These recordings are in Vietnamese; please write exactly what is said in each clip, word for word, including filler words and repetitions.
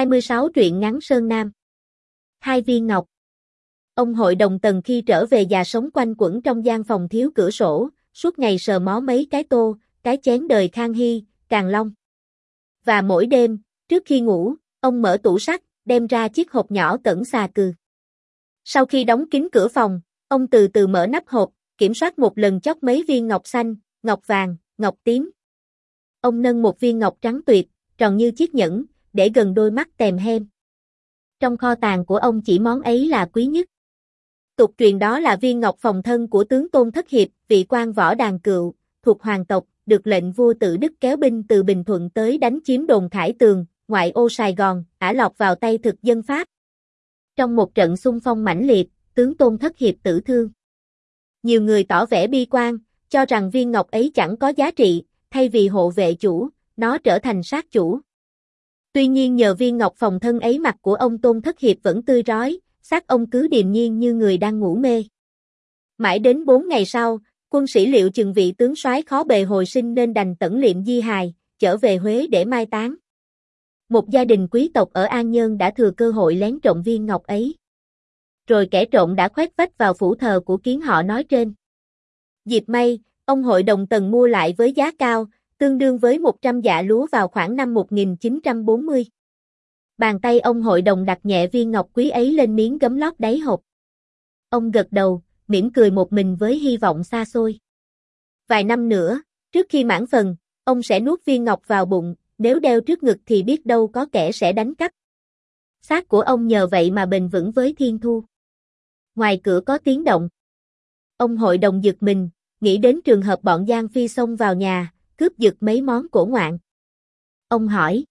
hai mươi sáu truyện ngắn Sơn Nam. Hai viên ngọc. Ông hội đồng Tần khi trở về già sống quanh quẩn trong gian phòng thiếu cửa sổ, suốt ngày sờ mó mấy cái tô, cái chén đời Khang Hy, Càn Long. Và mỗi đêm, trước khi ngủ, ông mở tủ sắt, đem ra chiếc hộp nhỏ cẩn xà cừ. Sau khi đóng kín cửa phòng, ông từ từ mở nắp hộp, kiểm soát một lần chốc mấy viên ngọc xanh, ngọc vàng, ngọc tím. Ông nâng một viên ngọc trắng tuyệt, tròn như chiếc nhẫn, để gần đôi mắt tèm hem. Trong kho tàng của ông chỉ món ấy là quý nhất. Tục truyền đó là viên ngọc phòng thân của tướng Tôn Thất Hiệp, vị quan võ đàn cựu, thuộc hoàng tộc, được lệnh vua Tự Đức kéo binh từ Bình Thuận tới đánh chiếm đồn Khải Tường, ngoại ô Sài Gòn, ả lọt vào tay thực dân Pháp. Trong một trận xung phong mãnh liệt, tướng Tôn Thất Hiệp tử thương. Nhiều người tỏ vẻ bi quan, cho rằng viên ngọc ấy chẳng có giá trị, thay vì hộ vệ chủ, nó trở thành sát chủ. Tuy nhiên nhờ viên ngọc phòng thân ấy mặt của ông Tôn Thất Hiệp vẫn tươi rói, xác ông cứ điềm nhiên như người đang ngủ mê. Mãi đến bốn ngày sau, quân sĩ liệu chừng vị tướng soái khó bề hồi sinh nên đành tẩn liệm di hài, trở về Huế để mai táng. Một gia đình quý tộc ở An Nhơn đã thừa cơ hội lén trộm viên ngọc ấy. Rồi kẻ trộm đã khoét vách vào phủ thờ của kiến họ nói trên. Dịp may, ông hội đồng Tần mua lại với giá cao, tương đương với một trăm dạ lúa vào khoảng năm một nghìn chín trăm bốn mươi. Bàn tay ông hội đồng đặt nhẹ viên ngọc quý ấy lên miếng gấm lót đáy hộp. Ông gật đầu, mỉm cười một mình với hy vọng xa xôi. Vài năm nữa, trước khi mãn phần, ông sẽ nuốt viên ngọc vào bụng, nếu đeo trước ngực thì biết đâu có kẻ sẽ đánh cắp. Xác của ông nhờ vậy mà bền vững với thiên thu. Ngoài cửa có tiếng động. Ông hội đồng giật mình, nghĩ đến trường hợp bọn Giang Phi xông vào nhà, cướp giật mấy món cổ ngoạn. Ông hỏi.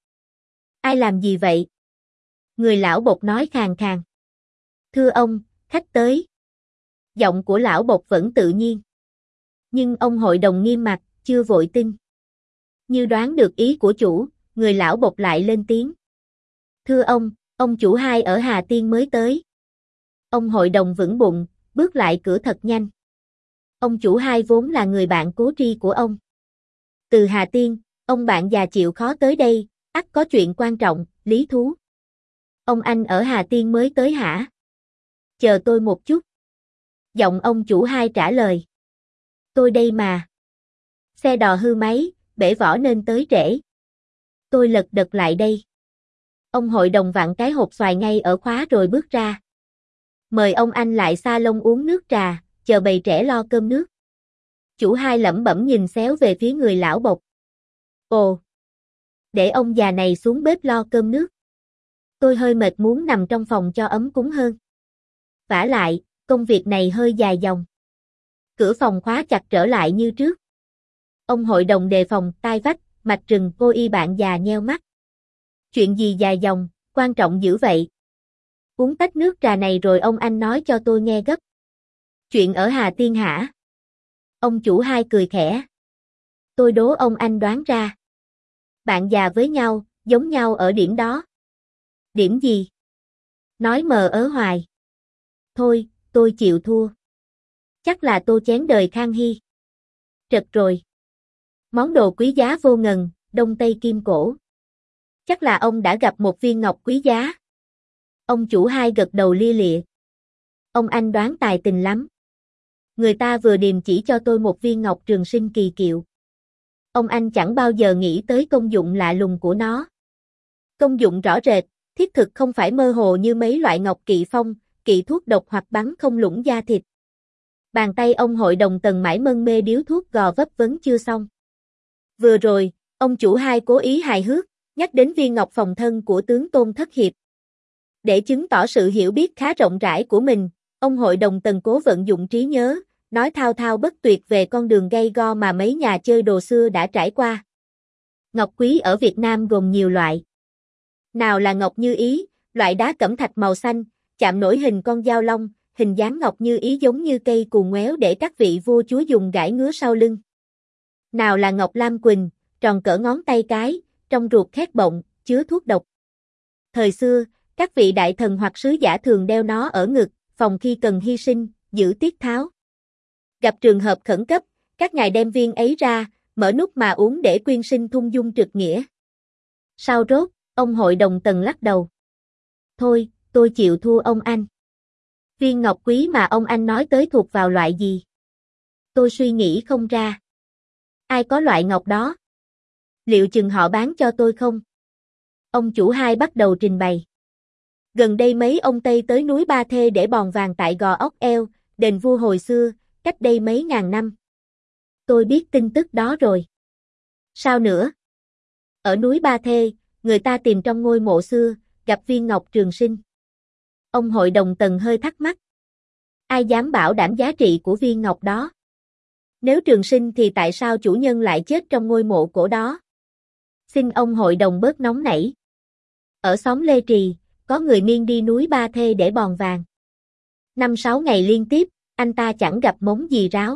Ai làm gì vậy? Người lão bộc nói khàn khàn. Thưa ông, khách tới. Giọng của lão bộc vẫn tự nhiên. Nhưng ông hội đồng nghiêm mặt, chưa vội tin. Như đoán được ý của chủ, người lão bộc lại lên tiếng. Thưa ông, ông chủ hai ở Hà Tiên mới tới. Ông hội đồng vững bụng, bước lại cửa thật nhanh. Ông chủ hai vốn là người bạn cố tri của ông. Từ Hà Tiên, ông bạn già chịu khó tới đây, ắt có chuyện quan trọng, lý thú. Ông anh ở Hà Tiên mới tới hả? Chờ tôi một chút. Giọng ông chủ hai trả lời. Tôi đây mà. Xe đò hư máy, bể vỏ nên tới trễ. Tôi lật đật lại đây. Ông hội đồng vặn cái hộp xoài ngay ở khóa rồi bước ra. Mời ông anh lại salon uống nước trà, chờ bầy trẻ lo cơm nước. Chủ hai lẩm bẩm nhìn xéo về phía người lão bộc. Ồ! Để ông già này xuống bếp lo cơm nước. Tôi hơi mệt muốn nằm trong phòng cho ấm cúng hơn. Vả lại, công việc này hơi dài dòng. Cửa phòng khóa chặt trở lại như trước. Ông hội đồng đề phòng, tai vách, mạch rừng, cô y bạn già nheo mắt. Chuyện gì dài dòng, quan trọng dữ vậy? Uống tách nước trà này rồi ông anh nói cho tôi nghe gấp. Chuyện ở Hà Tiên hả? Ông chủ hai cười khẽ. Tôi đố ông anh đoán ra. Bạn già với nhau, giống nhau ở điểm đó. Điểm gì? Nói mờ ớ hoài. Thôi, tôi chịu thua. Chắc là tô chén đời Khang Hy. Trật rồi. Món đồ quý giá vô ngần, đông tây kim cổ. Chắc là ông đã gặp một viên ngọc quý giá. Ông chủ hai gật đầu lia lịa. Ông anh đoán tài tình lắm. Người ta vừa điềm chỉ cho tôi một viên ngọc trường sinh kỳ kiệu. Ông anh chẳng bao giờ nghĩ tới công dụng lạ lùng của nó. Công dụng rõ rệt, thiết thực không phải mơ hồ như mấy loại ngọc kỵ phong, kỵ thuốc độc hoặc bắn không lũng da thịt. Bàn tay ông hội đồng Tần mãi mân mê điếu thuốc gò vấp vấn chưa xong. Vừa rồi, ông chủ hai cố ý hài hước, nhắc đến viên ngọc phòng thân của tướng Tôn Thất Hiệp. Để chứng tỏ sự hiểu biết khá rộng rãi của mình, ông hội đồng Tần cố vận dụng trí nhớ, nói thao thao bất tuyệt về con đường gay go mà mấy nhà chơi đồ xưa đã trải qua. Ngọc quý ở Việt Nam gồm nhiều loại. Nào là ngọc như ý, loại đá cẩm thạch màu xanh, chạm nổi hình con dao long, hình dáng ngọc như ý giống như cây cù ngoéo để các vị vua chúa dùng gãi ngứa sau lưng. Nào là ngọc lam quỳnh, tròn cỡ ngón tay cái, trong ruột khét bọng, chứa thuốc độc. Thời xưa, các vị đại thần hoặc sứ giả thường đeo nó ở ngực, phòng khi cần hy sinh, giữ tiết tháo. Gặp trường hợp khẩn cấp, các ngài đem viên ấy ra, mở nút mà uống để quyên sinh thung dung trực nghĩa. Sau rốt, Ông hội đồng Tần lắc đầu. Thôi, tôi chịu thua ông anh. Viên ngọc quý mà ông anh nói tới thuộc vào loại gì? Tôi suy nghĩ không ra. Ai có loại ngọc đó? Liệu chừng họ bán cho tôi không? Ông chủ hai bắt đầu trình bày. Gần đây mấy ông Tây tới núi Ba Thê để bòn vàng tại Gò Ốc Eo, đền vua hồi xưa, cách đây mấy ngàn năm. Tôi biết tin tức đó rồi. Sao nữa? Ở núi Ba Thê, người ta tìm trong ngôi mộ xưa, gặp viên ngọc trường sinh. Ông hội đồng Tần hơi thắc mắc. Ai dám bảo đảm giá trị của viên ngọc đó? Nếu trường sinh thì tại sao chủ nhân lại chết trong ngôi mộ cổ đó? Xin ông hội đồng bớt nóng nảy. Ở xóm Lê Trì, có người Miên đi núi Ba Thê để bòn vàng. Năm sáu ngày liên tiếp, anh ta chẳng gặp mống gì ráo.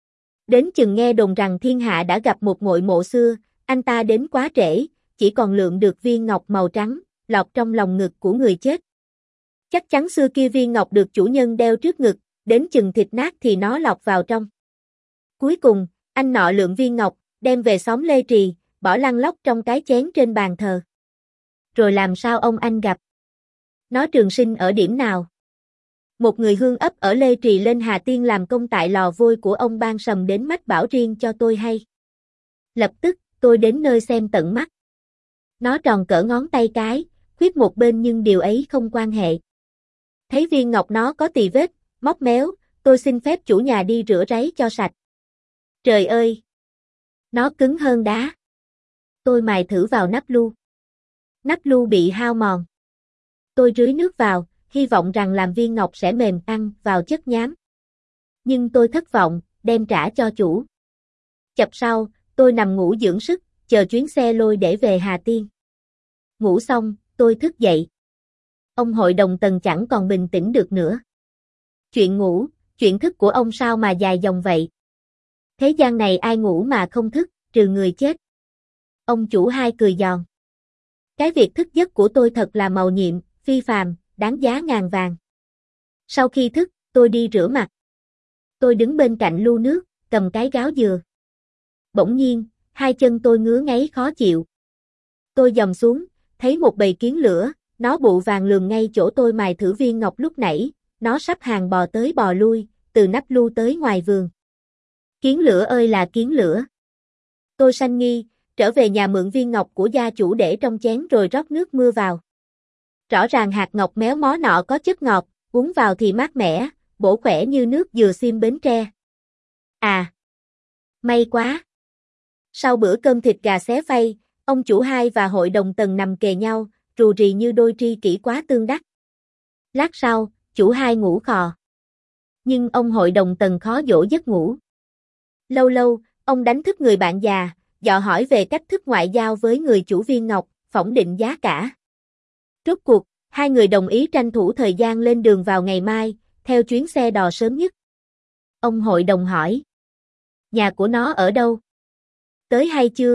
Đến chừng nghe đồn rằng thiên hạ đã gặp một ngôi mộ xưa, anh ta đến quá trễ, chỉ còn lượm được viên ngọc màu trắng, lọt trong lòng ngực của người chết. Chắc chắn xưa kia viên ngọc được chủ nhân đeo trước ngực, đến chừng thịt nát thì nó lọt vào trong. Cuối cùng, anh nọ lượm viên ngọc, đem về xóm Lê Trì, bỏ lăn lóc trong cái chén trên bàn thờ. Rồi làm sao ông anh gặp? Nó trường sinh ở điểm nào? Một người hương ấp ở Lê Trì lên Hà Tiên làm công tại lò vôi của ông ban sầm đến mách bảo riêng cho tôi hay. Lập tức, tôi đến nơi xem tận mắt. Nó tròn cỡ ngón tay cái, khuyết một bên nhưng điều ấy không quan hệ. Thấy viên ngọc nó có tì vết, móc méo, tôi xin phép chủ nhà đi rửa ráy cho sạch. Trời ơi! Nó cứng hơn đá. Tôi mài thử vào nắp lu. Nắp lu bị hao mòn. Tôi rưới nước vào, hy vọng rằng làm viên ngọc sẽ mềm ăn vào chất nhám. Nhưng tôi thất vọng, đem trả cho chủ. Chập sau, tôi nằm ngủ dưỡng sức, chờ chuyến xe lôi để về Hà Tiên. Ngủ xong, tôi thức dậy. Ông hội đồng Tần chẳng còn bình tĩnh được nữa. Chuyện ngủ, chuyện thức của ông sao mà dài dòng vậy? Thế gian này ai ngủ mà không thức, trừ người chết. Ông chủ hai cười giòn. Cái việc thức giấc của tôi thật là mầu nhiệm, phi phàm, đáng giá ngàn vàng. Sau khi thức, tôi đi rửa mặt. Tôi đứng bên cạnh lu nước, cầm cái gáo dừa. Bỗng nhiên, hai chân tôi ngứa ngáy khó chịu. Tôi dòm xuống, thấy một bầy kiến lửa, nó bụ vàng lườm ngay chỗ tôi mài thử viên ngọc lúc nãy, nó sắp hàng bò tới bò lui, từ nắp lu tới ngoài vườn. Kiến lửa ơi là kiến lửa. Tôi sanh nghi, trở về nhà mượn viên ngọc của gia chủ để trong chén rồi rót nước mưa vào. Rõ ràng hạt ngọc méo mó nọ có chất ngọt, uống vào thì mát mẻ, bổ khỏe như nước dừa xiêm Bến Tre. À! May quá! Sau bữa cơm thịt gà xé phay, ông chủ hai và hội đồng Tần nằm kề nhau, rù rì như đôi tri kỷ quá tương đắc. Lát sau, chủ hai ngủ khò. Nhưng ông hội đồng Tần khó dỗ giấc ngủ. Lâu lâu, ông đánh thức người bạn già, dò hỏi về cách thức ngoại giao với người chủ viên ngọc, phỏng định giá cả. Rốt cuộc, hai người đồng ý tranh thủ thời gian lên đường vào ngày mai, theo chuyến xe đò sớm nhất. Ông hội đồng hỏi. Nhà của nó ở đâu? Tới hay chưa?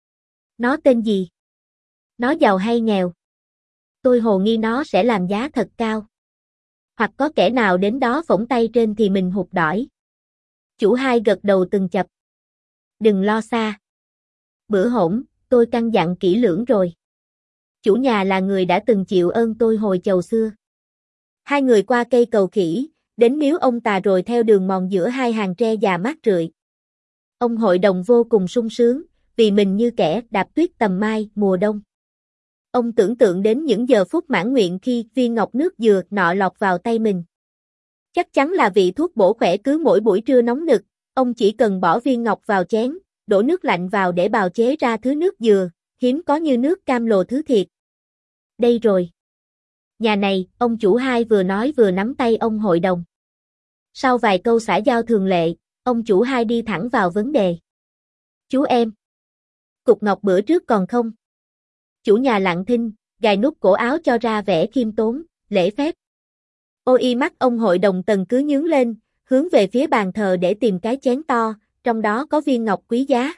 Nó tên gì? Nó giàu hay nghèo? Tôi hồ nghi nó sẽ làm giá thật cao. Hoặc có kẻ nào đến đó phỏng tay trên thì mình hụt đỏi. Chủ hai gật đầu từng chập. Đừng lo xa. Bữa hổn, tôi căn dặn kỹ lưỡng rồi. Chủ nhà là người đã từng chịu ơn tôi hồi chầu xưa. Hai người qua cây cầu khỉ, đến miếu ông tà rồi theo đường mòn giữa hai hàng tre già mát rượi. Ông hội đồng vô cùng sung sướng, vì mình như kẻ đạp tuyết tầm mai mùa đông. Ông tưởng tượng đến những giờ phút mãn nguyện khi viên ngọc nước dừa nọ lọt vào tay mình. Chắc chắn là vị thuốc bổ khỏe cứ mỗi buổi trưa nóng nực, ông chỉ cần bỏ viên ngọc vào chén, đổ nước lạnh vào để bào chế ra thứ nước dừa, hiếm có như nước cam lồ thứ thiệt. Đây rồi. Nhà này, ông chủ hai vừa nói vừa nắm tay ông hội đồng. Sau vài câu xã giao thường lệ, ông chủ hai đi thẳng vào vấn đề. Chú em. Cục ngọc bữa trước còn không? Chủ nhà lặng thinh, gài nút cổ áo cho ra vẻ khiêm tốn, lễ phép. Ôi y mắt ông hội đồng Tần cứ nhướng lên, hướng về phía bàn thờ để tìm cái chén to, trong đó có viên ngọc quý giá.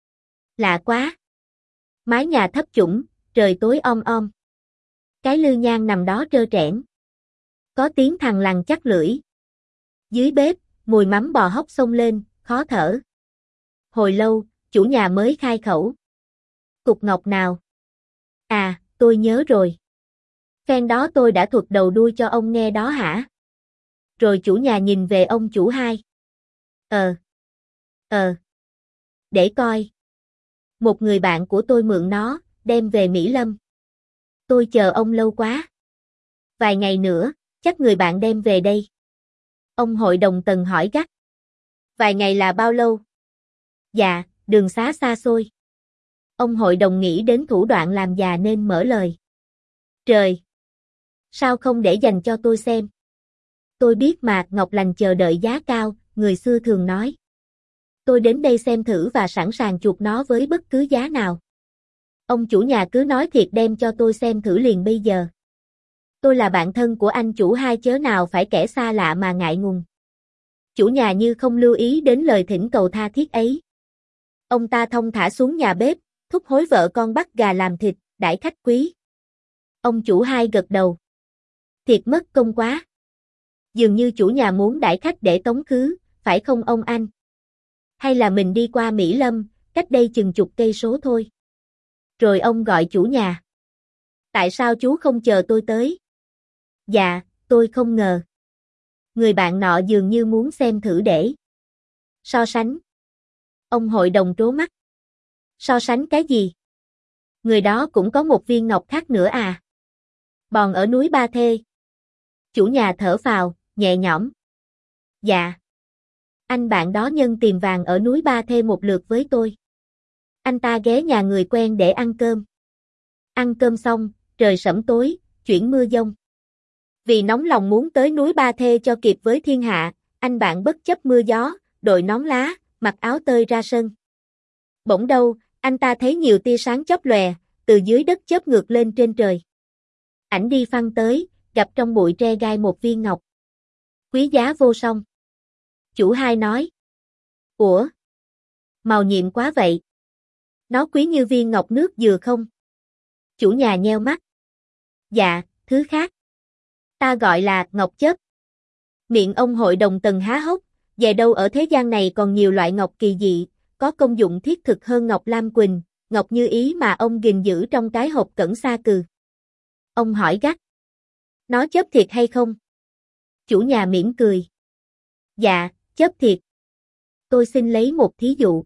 Lạ quá. Mái nhà thấp chủng, trời tối om om. Cái lư nhang nằm đó trơ trẽn. Có tiếng thằng lằn chắc lưỡi. Dưới bếp, mùi mắm bò hóc xông lên, khó thở. Hồi lâu, chủ nhà mới khai khẩu. Cục ngọc nào? À, tôi nhớ rồi. Phen đó tôi đã thuật đầu đuôi cho ông nghe đó hả? Rồi chủ nhà nhìn về ông chủ hai. Ờ. Ờ. Để coi. Một người bạn của tôi mượn nó, đem về Mỹ Lâm. Tôi chờ ông lâu quá. Vài ngày nữa, chắc người bạn đem về đây. Ông hội đồng Tần hỏi gắt. Vài ngày là bao lâu? Dạ, đường xá xa xôi. Ông hội đồng nghĩ đến thủ đoạn làm già nên mở lời. Trời! Sao không để dành cho tôi xem? Tôi biết mà, Ngọc Lành chờ đợi giá cao, người xưa thường nói. Tôi đến đây xem thử và sẵn sàng chuộc nó với bất cứ giá nào. Ông chủ nhà cứ nói thiệt đem cho tôi xem thử liền bây giờ. Tôi là bạn thân của anh chủ hai chớ nào phải kẻ xa lạ mà ngại ngùng. Chủ nhà như không lưu ý đến lời thỉnh cầu tha thiết ấy. Ông ta thong thả xuống nhà bếp, thúc hối vợ con bắt gà làm thịt, đãi khách quý. Ông chủ hai gật đầu. Thiệt mất công quá. Dường như chủ nhà muốn đãi khách để tống khứ, phải không ông anh? Hay là mình đi qua Mỹ Lâm, cách đây chừng chục cây số thôi. Rồi ông gọi chủ nhà. Tại sao chú không chờ tôi tới? Dạ, tôi không ngờ. Người bạn nọ dường như muốn xem thử để so sánh. Ông hội đồng trố mắt. So sánh cái gì? Người đó cũng có một viên ngọc khác nữa à? Bòn ở núi Ba Thê. Chủ nhà thở phào, nhẹ nhõm. Dạ. Anh bạn đó nhân tìm vàng ở núi Ba Thê một lượt với tôi. Anh ta ghé nhà người quen để ăn cơm. Ăn cơm xong, trời sẫm tối, chuyển mưa dông. Vì nóng lòng muốn tới núi Ba Thê cho kịp với thiên hạ, anh bạn bất chấp mưa gió, đội nón lá, mặc áo tơi ra sân. Bỗng đâu, anh ta thấy nhiều tia sáng chớp lòe, từ dưới đất chớp ngược lên trên trời. Ảnh đi phăng tới, gặp trong bụi tre gai một viên ngọc. Quý giá vô song. Chủ hai nói. Ủa? Màu nhiệm quá vậy. Nó quý như viên ngọc nước dừa không? Chủ nhà nheo mắt. Dạ, thứ khác. Ta gọi là ngọc chớp. Miệng ông hội đồng Tần há hốc, về đâu ở thế gian này còn nhiều loại ngọc kỳ dị, có công dụng thiết thực hơn ngọc lam quỳnh, ngọc như ý mà ông gìn giữ trong cái hộp cẩn sa cừ. Ông hỏi gắt. Nó chớp thiệt hay không? Chủ nhà mỉm cười. Dạ, chớp thiệt. Tôi xin lấy một thí dụ.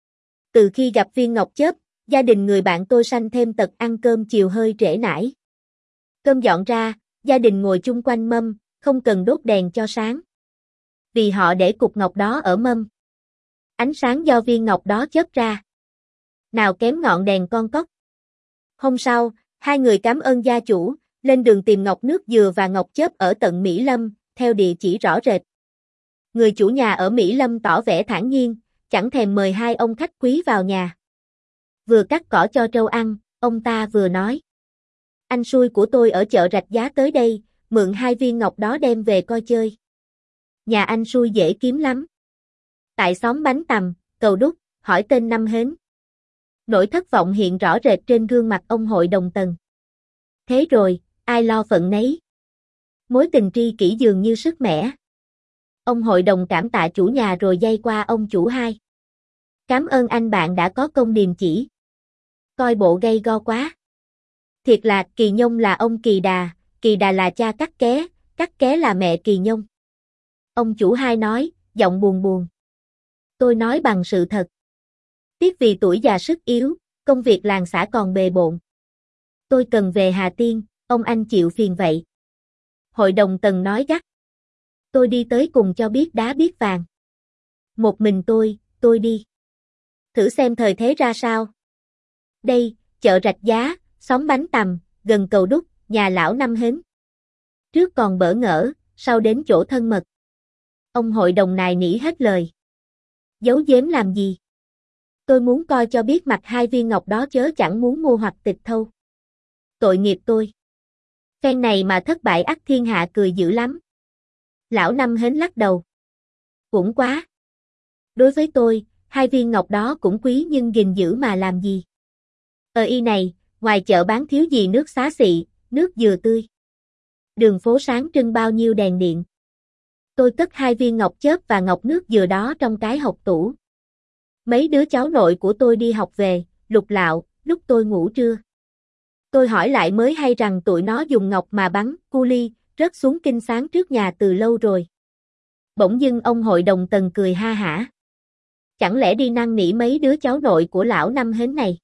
Từ khi gặp viên ngọc chớp, gia đình người bạn tôi sanh thêm tật ăn cơm chiều hơi trễ nải. Cơm dọn ra, gia đình ngồi chung quanh mâm, không cần đốt đèn cho sáng. Vì họ để cục ngọc đó ở mâm. Ánh sáng do viên ngọc đó chớp ra. Nào kém ngọn đèn con cóc. Hôm sau, hai người cảm ơn gia chủ, lên đường tìm ngọc nước dừa và ngọc chớp ở tận Mỹ Lâm, theo địa chỉ rõ rệt. Người chủ nhà ở Mỹ Lâm tỏ vẻ thản nhiên, chẳng thèm mời hai ông khách quý vào nhà. Vừa cắt cỏ cho trâu ăn, ông ta vừa nói. Anh xui của tôi ở chợ Rạch Giá tới đây, mượn hai viên ngọc đó đem về coi chơi. Nhà anh xui dễ kiếm lắm. Tại xóm Bánh Tằm, Cầu Đúc, hỏi tên năm hến. Nỗi thất vọng hiện rõ rệt trên gương mặt ông hội đồng Tần. Thế rồi, ai lo phận nấy. Mối tình tri kỷ dường như sức mẻ. Ông hội đồng cảm tạ chủ nhà rồi dây qua ông chủ hai. Cảm ơn anh bạn đã có công điềm chỉ. Coi bộ gay go quá. Thiệt là Kỳ Nhông là ông Kỳ Đà, Kỳ Đà là cha Cắt Ké, Cắt Ké là mẹ Kỳ Nhông. Ông chủ hai nói, giọng buồn buồn. Tôi nói bằng sự thật. Tiếc vì tuổi già sức yếu, công việc làng xã còn bề bộn. Tôi cần về Hà Tiên, ông anh chịu phiền vậy. Hội đồng Tần nói gắt. Tôi đi tới cùng cho biết đá biết vàng. Một mình tôi, tôi đi. Thử xem thời thế ra sao. Đây, chợ Rạch Giá, xóm Bánh Tằm, gần Cầu Đúc, nhà lão Năm hến. Trước còn bỡ ngỡ, sau đến chỗ thân mật. Ông hội đồng nài nỉ hết lời. Giấu giếm làm gì? Tôi muốn coi cho biết mặt hai viên ngọc đó chớ chẳng muốn mua hoặc tịch thâu. Tội nghiệp tôi. Phen này mà thất bại ắt thiên hạ cười dữ lắm. Lão Năm hến lắc đầu. Cũng quá. Đối với tôi, hai viên ngọc đó cũng quý nhưng gìn giữ mà làm gì. Ở y này, ngoài chợ bán thiếu gì nước xá xị, nước dừa tươi. Đường phố sáng trưng bao nhiêu đèn điện. Tôi cất hai viên ngọc chớp và ngọc nước dừa đó trong cái hộc tủ. Mấy đứa cháu nội của tôi đi học về, lục lạo, lúc tôi ngủ trưa. Tôi hỏi lại mới hay rằng tụi nó dùng ngọc mà bắn, cu ly, rớt xuống kinh sáng trước nhà từ lâu rồi. Bỗng dưng ông hội đồng Tần cười ha hả. Chẳng lẽ đi năn nỉ mấy đứa cháu nội của lão năm hến này?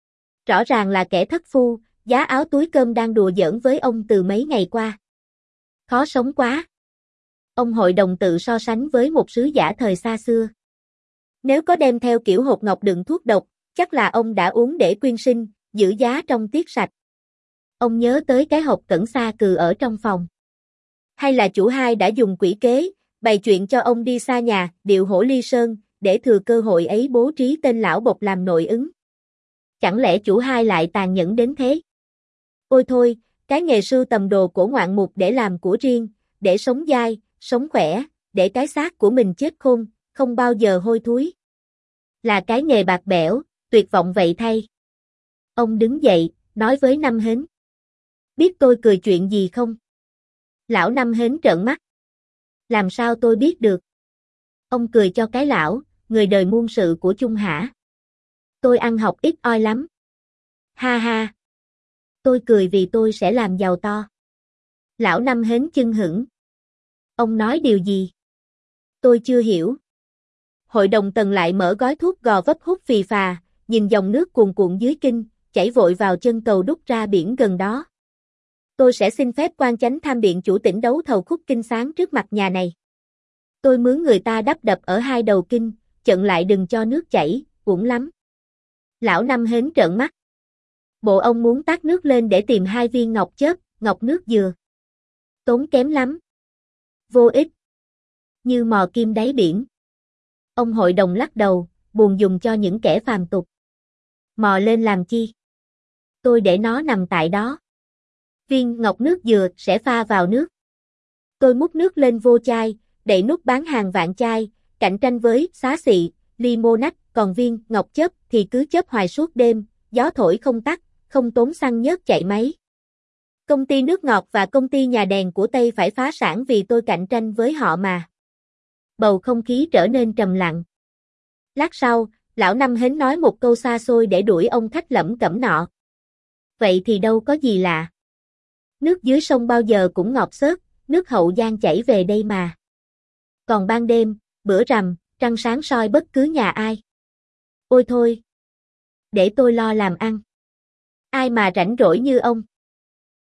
Rõ ràng là kẻ thất phu, giá áo túi cơm đang đùa giỡn với ông từ mấy ngày qua. Khó sống quá. Ông hội đồng tự so sánh với một sứ giả thời xa xưa. Nếu có đem theo kiểu hột ngọc đựng thuốc độc, chắc là ông đã uống để quyên sinh, giữ giá trong tiết sạch. Ông nhớ tới cái hộp cẩn xa cừ ở trong phòng. Hay là chủ hai đã dùng quỷ kế, bày chuyện cho ông đi xa nhà, điệu hổ ly sơn, để thừa cơ hội ấy bố trí tên lão bộc làm nội ứng. Chẳng lẽ chủ hai lại tàn nhẫn đến thế? Ôi thôi, cái nghề sưu tầm đồ cổ ngoạn mục để làm của riêng, để sống dai, sống khỏe, để cái xác của mình chết khôn, không bao giờ hôi thối. Là cái nghề bạc bẽo, tuyệt vọng vậy thay. Ông đứng dậy, nói với Năm Hến. Biết tôi cười chuyện gì không? Lão Năm Hến trợn mắt. Làm sao tôi biết được? Ông cười cho cái lão, người đời muôn sự của Chung hả? Tôi ăn học ít oi lắm. Ha ha. Tôi cười vì tôi sẽ làm giàu to. Lão Năm Hến chưng hửng. Ông nói điều gì? Tôi chưa hiểu. Hội đồng Tần lại mở gói thuốc gò vấp hút phì phà, nhìn dòng nước cuồn cuộn dưới kinh, chảy vội vào chân cầu đúc ra biển gần đó. Tôi sẽ xin phép quan chánh tham điện chủ tỉnh đấu thầu khúc kinh sáng trước mặt nhà này. Tôi mướn người ta đắp đập ở hai đầu kinh, chận lại đừng cho nước chảy, uổng lắm. Lão Năm Hến trợn mắt. Bộ ông muốn tát nước lên để tìm hai viên ngọc chớp, ngọc nước dừa. Tốn kém lắm. Vô ích. Như mò kim đáy biển. Ông hội đồng lắc đầu, buồn dùng cho những kẻ phàm tục. Mò lên làm chi? Tôi để nó nằm tại đó. Viên ngọc nước dừa sẽ pha vào nước. Tôi múc nước lên vô chai, đậy nút bán hàng vạn chai, cạnh tranh với xá xị, limonade, còn viên ngọc chớp thì cứ chớp hoài suốt đêm, gió thổi không tắt, không tốn xăng nhớt chạy máy. Công ty nước ngọt và công ty nhà đèn của Tây phải phá sản vì tôi cạnh tranh với họ mà. Bầu không khí trở nên trầm lặng. Lát sau, lão Năm Hến nói một câu xa xôi để đuổi ông khách lẩm cẩm nọ. Vậy thì đâu có gì lạ. Nước dưới sông bao giờ cũng ngọt xớt, nước Hậu Giang chảy về đây mà. Còn ban đêm, bữa rằm, trăng sáng soi bất cứ nhà ai. Ôi thôi. Để tôi lo làm ăn. Ai mà rảnh rỗi như ông.